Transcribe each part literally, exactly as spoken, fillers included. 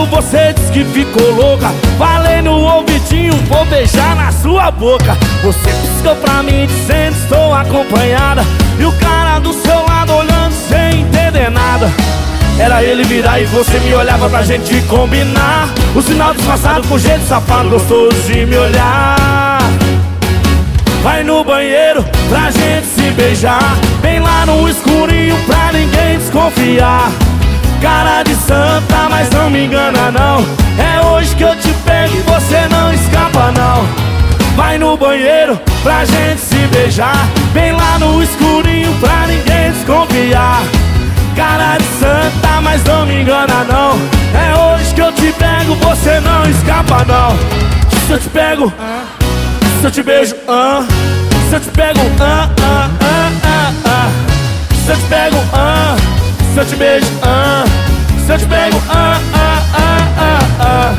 cabelo, você diz que ficou louca. Falei no ouvidinho, vou beijar na sua boca. Você piscou pra mim dizendo estou acompanhada, e o cara do seu lado olhando sem entender nada. Era ele virar e você me olhava pra gente combinar. O sinal disfarçado com jeito safado, gostoso de me olhar. Vai no banheiro pra gente se beijar, bem lá no escurinho pra ninguém desconfiar. Cara de santa, mas não me engana não. É hoje que eu te pego e você não escapa não. Vai no banheiro pra gente se beijar, bem lá no escurinho pra ninguém desconfiar. Cara de santa, mas não me engana não. É hoje que eu te pego, você não escapa não. Se eu te pego, se eu te beijo, ah. Se eu te pego, ah, ah, ah, ah, ah. Se eu te pego, ah. Se eu te beijo, ah. Se eu te pego, ah, ah, ah, ah, ah.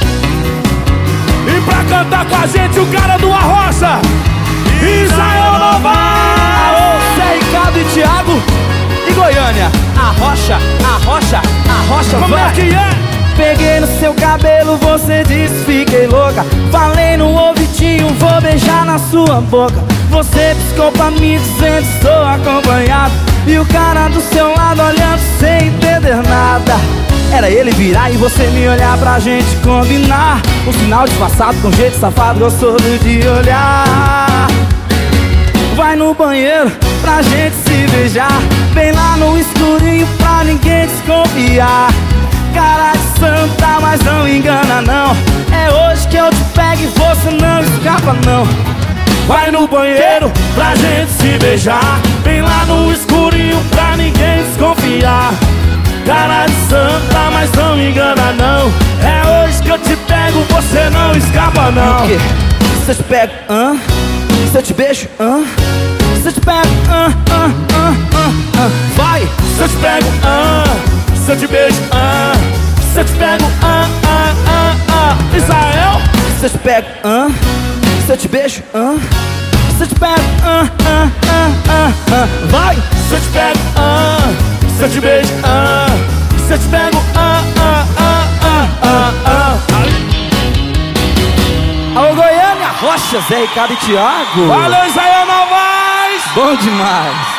E pra cantar com a gente o cara do Arrocha, Israel Novaes. Zé Ricardo e Thiago e Goiânia. Arrocha, arrocha, arrocha, como vai. é que é? Peguei no seu cabelo, você disse fiquei louca. Falei no ouvidinho, vou beijar na sua boca. Você piscou pra mim dizendo estou acompanhado, e o cara do seu lado olhando sem entender nada. Era ele virar e você me olhar pra gente combinar. Um sinal disfarçado com jeito safado, gostoso de olhar. Vai no banheiro pra gente se beijar, bem lá no escurinho pra ninguém desconfiar. Cara de santa, mas não engana não. É hoje que eu te pego e você não escapa não. Vai no banheiro pra gente se beijar, bem lá no escurinho pra ninguém desconfiar. Cara de santa, mas não me engana não. É hoje que eu te pego, você não escapa não. E o quê? Se eu te pego, hã? Se eu te beijo, hã? Se eu te pego, hã, hã, hã, hã, hã. Vai! Se eu te pego, ah. Se eu te beijo, ah. Se eu te pego, ah, ah, ah, ah. Israel. Se eu te pego, hã? Se eu te beijo, hã? Se eu te pego, hã, hã, hã, hã, hã. Vai! Se eu te pego, ah. Se eu te beijo, ah. Se eu te pego, ah, ah, ah, ah, ah, ah. Alô Goiânia, Arrocha, Zé Ricardo e Thiago. Valeu, Israel Novaes. Bom demais.